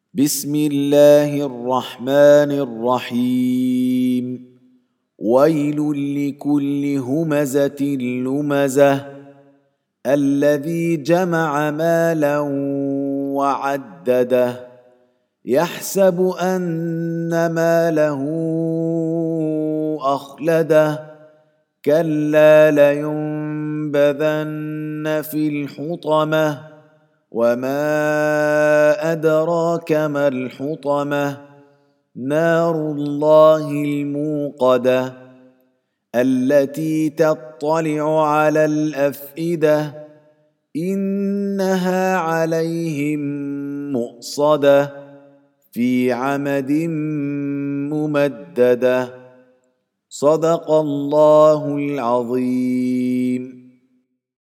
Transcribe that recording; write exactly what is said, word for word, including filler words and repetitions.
بسم الله الرحمن الرحيم. ويل لكل همزة لمزة الذي جمع مالا وعدده يحسب أن ماله أخلده كلا لينبذن في الحطمة وما أدراك ما الحطمة نار الله الموقدة التي تطلع على الأفئدة إنها عليهم مؤصدة في عمد ممددة صدق الله العظيم.